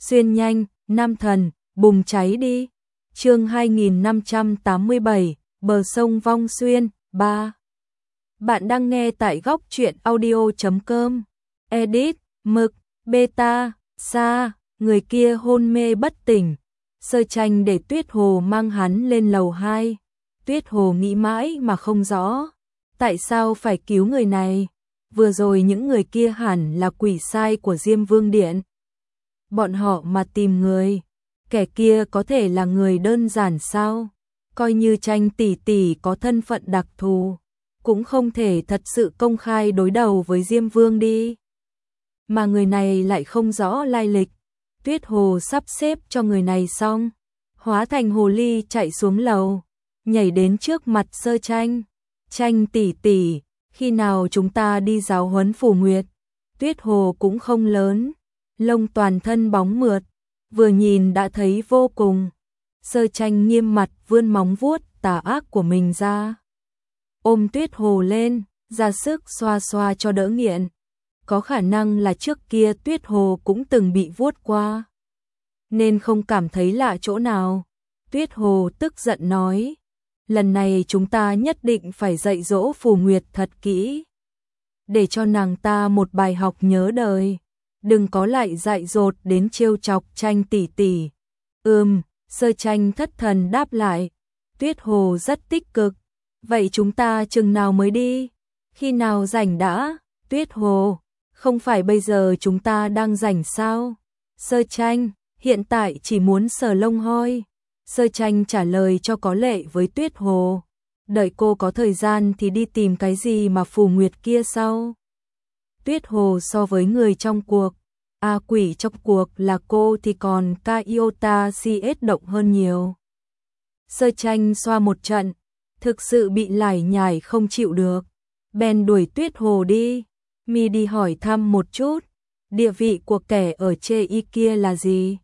xuyên nhanh, nam thần, bùng cháy đi. Chương 2587, bờ sông Vong Xuyên, 3. Bạn đang nghe tại góc truyện audio.com. Edit, mực, beta, sa, người kia hôn mê bất tỉnh. Sơ Tranh để Tuyết Hồ mang hắn lên lầu 2. Tuyết Hồ nghĩ mãi mà không rõ. Tại sao phải cứu người này? Vừa rồi những người kia hẳn là quỷ sai của Diêm Vương Điện. Bọn họ mà tìm người. Kẻ kia có thể là người đơn giản sao? Coi như Tranh tỷ tỷ có thân phận đặc thù, cũng không thể thật sự công khai đối đầu với Diêm Vương đi. Mà người này lại không rõ lai lịch. Tuyết Hồ sắp xếp cho người này xong, hóa thành hồ ly chạy xuống lầu, nhảy đến trước mặt Sơ Tranh. Tranh tỷ tỷ, khi nào chúng ta đi giáo huấn Phủ Nguyệt? Tuyết Hồ cũng không lớn, lông toàn thân bóng mượt, vừa nhìn đã thấy vô cùng. Sơ Tranh nghiêm mặt vươn móng vuốt tà ác của mình ra, ôm Tuyết Hồ lên, ra sức xoa xoa cho đỡ nghiện. Có khả năng là trước kia Tuyết Hồ cũng từng bị vuốt qua, nên không cảm thấy lạ chỗ nào. Tuyết Hồ tức giận nói, lần này chúng ta nhất định phải dạy dỗ Phù Nguyệt thật kỹ, để cho nàng ta một bài học nhớ đời, đừng có lại dại dột đến trêu chọc Tranh tỷ tỷ. Sơ Tranh thất thần đáp lại. Tuyết Hồ rất tích cực, vậy chúng ta chừng nào mới đi? Khi nào rảnh đã? Tuyết Hồ, không phải bây giờ chúng ta đang rảnh sao? Sơ Tranh, hiện tại chỉ muốn sờ lông hoi. Sơ Tranh trả lời cho có lệ với Tuyết Hồ, đợi cô có thời gian thì đi tìm cái gì mà Phù Nguyệt kia sau. Tuyết Hồ so với người trong cuộc, quỷ trong cuộc là cô thì còn ca iota CS động hơn nhiều. Sơ Tranh xoa một trận, thực sự bị lải nhải không chịu được, bèn đuổi Tuyết Hồ đi. Mi đi hỏi thăm một chút, địa vị của kẻ ở chê y kia là gì?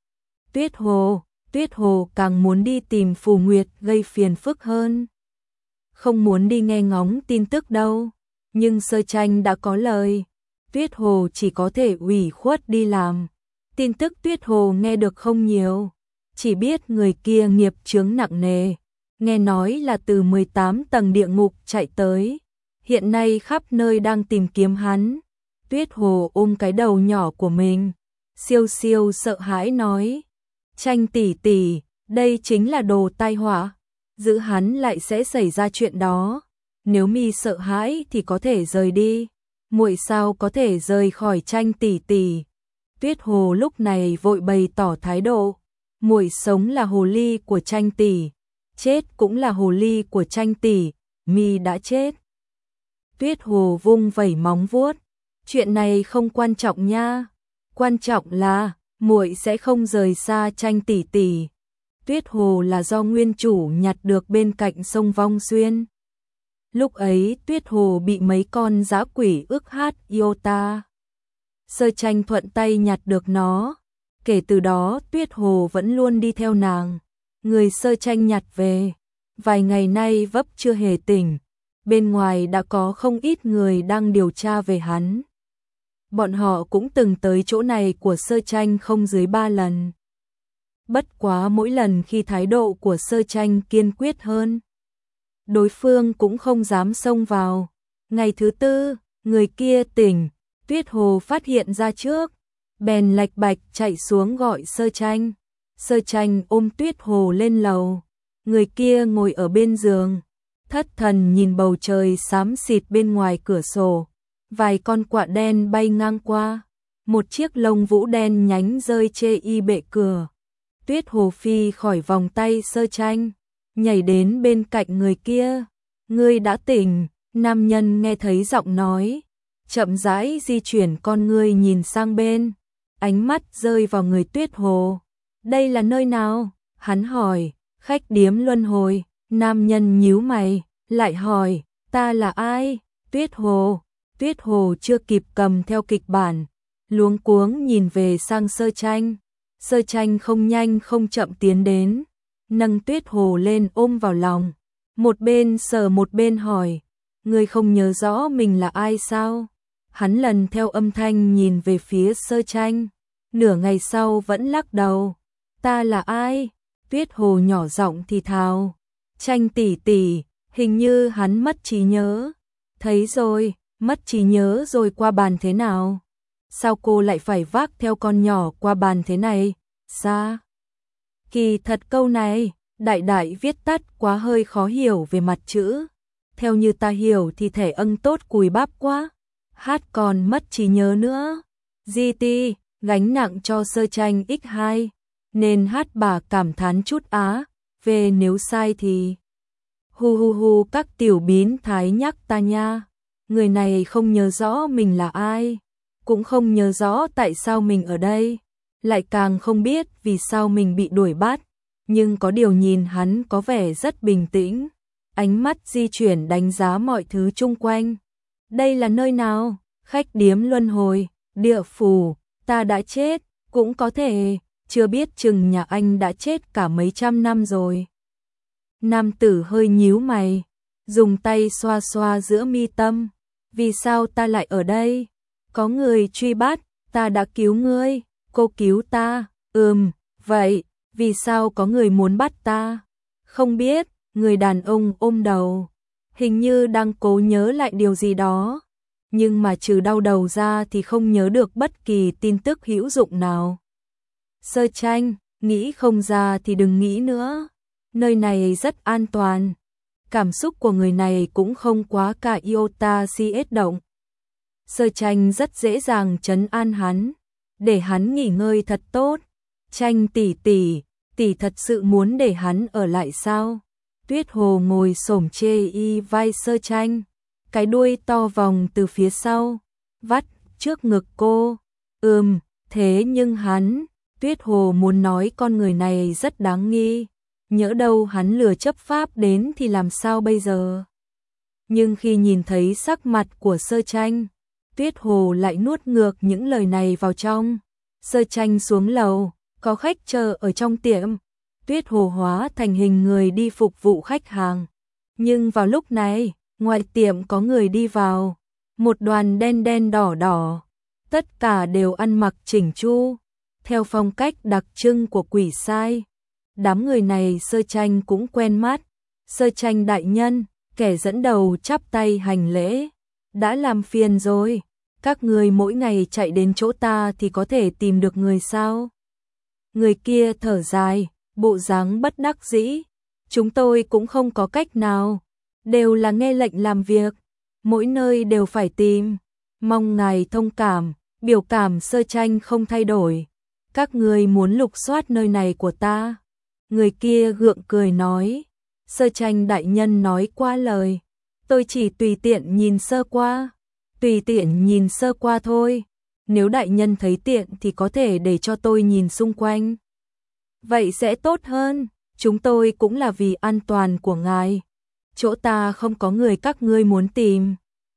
Tuyết Hồ càng muốn đi tìm Phù Nguyệt gây phiền phức hơn, không muốn đi nghe ngóng tin tức đâu. Nhưng Sơ Tranh đã có lời, Tuyết Hồ chỉ có thể ủy khuất đi làm. Tin tức Tuyết Hồ nghe được không nhiều, chỉ biết người kia nghiệp chướng nặng nề, nghe nói là từ 18 tầng địa ngục chạy tới, hiện nay khắp nơi đang tìm kiếm hắn. Tuyết Hồ ôm cái đầu nhỏ của mình, siêu siêu sợ hãi nói, Tranh tỷ tỷ, đây chính là đồ tai họa, giữ hắn lại sẽ xảy ra chuyện đó. Nếu Mi sợ hãi thì có thể rời đi, muội sao có thể rời khỏi Tranh tỷ tỷ? Tuyết Hồ lúc này vội bày tỏ thái độ, muội sống là hồ ly của Tranh tỷ, chết cũng là hồ ly của Tranh tỷ, Mi đã chết. Tuyết Hồ vung vẩy móng vuốt, chuyện này không quan trọng nha, quan trọng là muội sẽ không rời xa Tranh tỷ tỷ. Tuyết Hồ là do nguyên chủ nhặt được bên cạnh sông Vong Xuyên. Lúc ấy Tuyết Hồ bị mấy con dã quỷ ức hát iota. Sơ Tranh thuận tay nhặt được nó, kể từ đó Tuyết Hồ vẫn luôn đi theo nàng. Người Sơ Tranh nhặt về, vài ngày nay vấp chưa hề tỉnh, bên ngoài đã có không ít người đang điều tra về hắn. Bọn họ cũng từng tới chỗ này của Sơ Tranh không dưới 3 lần. Bất quá mỗi lần khi thái độ của Sơ Tranh kiên quyết hơn, đối phương cũng không dám xông vào. Ngày thứ 4, người kia tỉnh, Tuyết Hồ phát hiện ra trước, bèn lạch bạch chạy xuống gọi Sơ Tranh. Sơ Tranh ôm Tuyết Hồ lên lầu, người kia ngồi ở bên giường, thất thần nhìn bầu trời xám xịt bên ngoài cửa sổ. Vài con quạ đen bay ngang qua, một chiếc lông vũ đen nhánh rơi chê y bệ cửa. Tuyết Hồ phi khỏi vòng tay Sơ Tranh, nhảy đến bên cạnh người kia. Ngươi đã tỉnh? Nam nhân nghe thấy giọng nói, chậm rãi di chuyển con ngươi nhìn sang bên, ánh mắt rơi vào người Tuyết Hồ. Đây là nơi nào? Hắn hỏi. Khách điếm luân hồi. Nam nhân nhíu mày, lại hỏi, ta là ai? Tuyết Hồ chưa kịp cầm theo kịch bản, luống cuống nhìn về sang Sơ Tranh. Sơ Tranh không nhanh không chậm tiến đến, nâng Tuyết Hồ lên ôm vào lòng, một bên sờ một bên hỏi, ngươi không nhớ rõ mình là ai sao? Hắn lần theo âm thanh nhìn về phía Sơ Tranh, nửa ngày sau vẫn lắc đầu. Ta là ai? Tuyết Hồ nhỏ giọng thì thào. Tranh tỷ tỷ, hình như hắn mất trí nhớ. Thấy rồi, mất trí nhớ rồi qua bàn thế nào? Sao cô lại phải vác theo con nhỏ qua bàn thế này? Xa. Kỳ thật câu này, đại đại viết tắt quá hơi khó hiểu về mặt chữ. Theo như ta hiểu thì thẻ âng tốt cùi bắp quá. Hát còn mất trí nhớ nữa. GT, gánh nặng cho Sơ Tranh x2. Nên hát bà cảm thán chút á. Về nếu sai thì... Hu hu hu các tiểu biến thái nhắc ta nha. Người này không nhớ rõ mình là ai. Cũng không nhớ rõ tại sao mình ở đây. Lại càng không biết vì sao mình bị đuổi bắt. Nhưng có điều nhìn hắn có vẻ rất bình tĩnh. Ánh mắt di chuyển đánh giá mọi thứ chung quanh. Đây là nơi nào? Khách điếm luân hồi, địa phủ, ta đã chết, cũng có thể, chưa biết chừng nhà anh đã chết cả mấy trăm năm rồi. Nam tử hơi nhíu mày, dùng tay xoa xoa giữa mi tâm. Vì sao ta lại ở đây? Có người truy bắt, ta đã cứu ngươi, cô cứu ta. Vậy, vì sao có người muốn bắt ta? Không biết, người đàn ông ôm đầu, hình như đang cố nhớ lại điều gì đó. Nhưng mà trừ đau đầu ra thì không nhớ được bất kỳ tin tức hữu dụng nào. Sơ Tranh, nghĩ không ra thì đừng nghĩ nữa. Nơi này rất an toàn. Cảm xúc của người này cũng không quá cả iota si động. Sơ Tranh rất dễ dàng trấn an hắn, để hắn nghỉ ngơi thật tốt. Tranh tỷ tỷ thật sự muốn để hắn ở lại sao? Tuyết Hồ ngồi xổm chê y vai Sơ Tranh, cái đuôi to vòng từ phía sau, vắt trước ngực cô. Thế nhưng hắn, Tuyết Hồ muốn nói con người này rất đáng nghi, nhỡ đâu hắn lừa chấp pháp đến thì làm sao bây giờ? Nhưng khi nhìn thấy sắc mặt của Sơ Tranh, Tuyết Hồ lại nuốt ngược những lời này vào trong. Sơ Tranh xuống lầu, có khách chờ ở trong tiệm. Tuyết Hồ hóa thành hình người đi phục vụ khách hàng. Nhưng vào lúc này, ngoài tiệm có người đi vào, một đoàn đen đen đỏ đỏ, tất cả đều ăn mặc chỉnh chu, theo phong cách đặc trưng của quỷ sai. Đám người này Sơ Tranh cũng quen mắt. Sơ Tranh đại nhân, kẻ dẫn đầu chắp tay hành lễ. Đã làm phiền rồi, các người mỗi ngày chạy đến chỗ ta thì có thể tìm được người sao? Người kia thở dài, bộ dáng bất đắc dĩ. Chúng tôi cũng không có cách nào, đều là nghe lệnh làm việc, mỗi nơi đều phải tìm. Mong ngài thông cảm, biểu cảm Sơ Tranh không thay đổi. Các người muốn lục soát nơi này của ta. Người kia gượng cười nói. Sơ Tranh đại nhân nói qua lời. Tôi chỉ tùy tiện nhìn sơ qua. Tùy tiện nhìn sơ qua thôi. Nếu đại nhân thấy tiện thì có thể để cho tôi nhìn xung quanh. Vậy sẽ tốt hơn. Chúng tôi cũng là vì an toàn của ngài. Chỗ ta không có người các ngươi muốn tìm.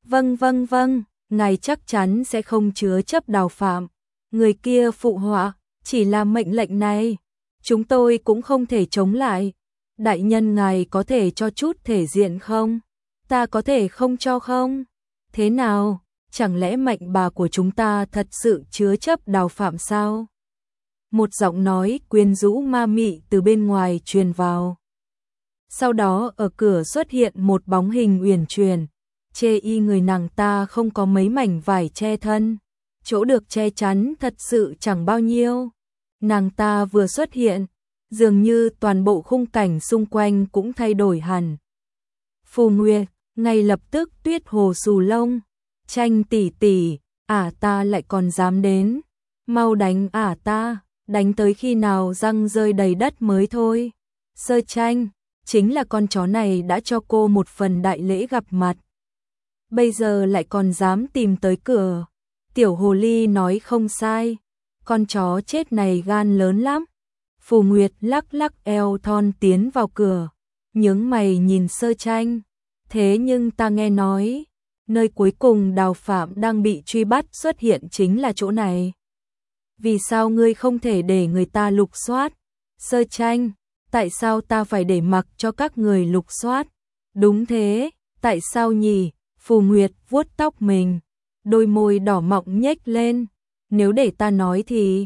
Vâng, ngài chắc chắn sẽ không chứa chấp đào phạm. Người kia phụ họa, chỉ là mệnh lệnh này. Chúng tôi cũng không thể chống lại. Đại nhân ngài có thể cho chút thể diện không? Ta có thể không cho không? Thế nào? Chẳng lẽ mệnh bà của chúng ta thật sự chứa chấp đào phạm sao? Một giọng nói quyến rũ ma mị từ bên ngoài truyền vào. Sau đó ở cửa xuất hiện một bóng hình uyển chuyển. Chê y người nàng ta không có mấy mảnh vải che thân. Chỗ được che chắn thật sự chẳng bao nhiêu. Nàng ta vừa xuất hiện, dường như toàn bộ khung cảnh xung quanh cũng thay đổi hẳn. Phù Nguyệt, ngay lập tức Tuyết Hồ xù lông. Tranh tỷ tỷ, ta lại còn dám đến. Mau đánh ta, đánh tới khi nào răng rơi đầy đất mới thôi. Sơ Tranh, chính là con chó này đã cho cô một phần đại lễ gặp mặt. Bây giờ lại còn dám tìm tới cửa. Tiểu hồ ly nói không sai. Con chó chết này gan lớn lắm. Phù Nguyệt lắc lắc eo thon tiến vào cửa, nhướng mày nhìn Sơ Tranh. Thế nhưng ta nghe nói, nơi cuối cùng đào phạm đang bị truy bắt xuất hiện chính là chỗ này. Vì sao ngươi không thể để người ta lục soát? Sơ Tranh, tại sao ta phải để mặc cho các người lục soát? Đúng thế, tại sao nhỉ? Phù Nguyệt vuốt tóc mình, đôi môi đỏ mọng nhếch lên. Nếu để ta nói thì,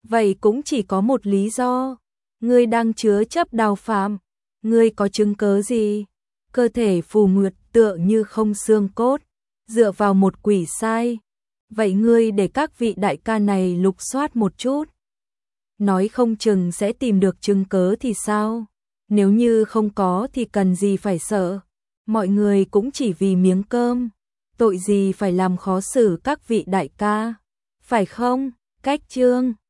Vậy cũng chỉ có một lý do. Ngươi đang chứa chấp Đào Phạm. Ngươi có chứng cớ gì? Cơ thể Phù Nguyệt tựa như không xương cốt, dựa vào một quỷ sai. Vậy ngươi để các vị đại ca này lục soát một chút. Nói không chừng sẽ tìm được chứng cớ thì sao? Nếu như không có thì cần gì phải sợ. Mọi người cũng chỉ vì miếng cơm. Tội gì phải làm khó xử các vị đại ca. Phải không? Cách Trương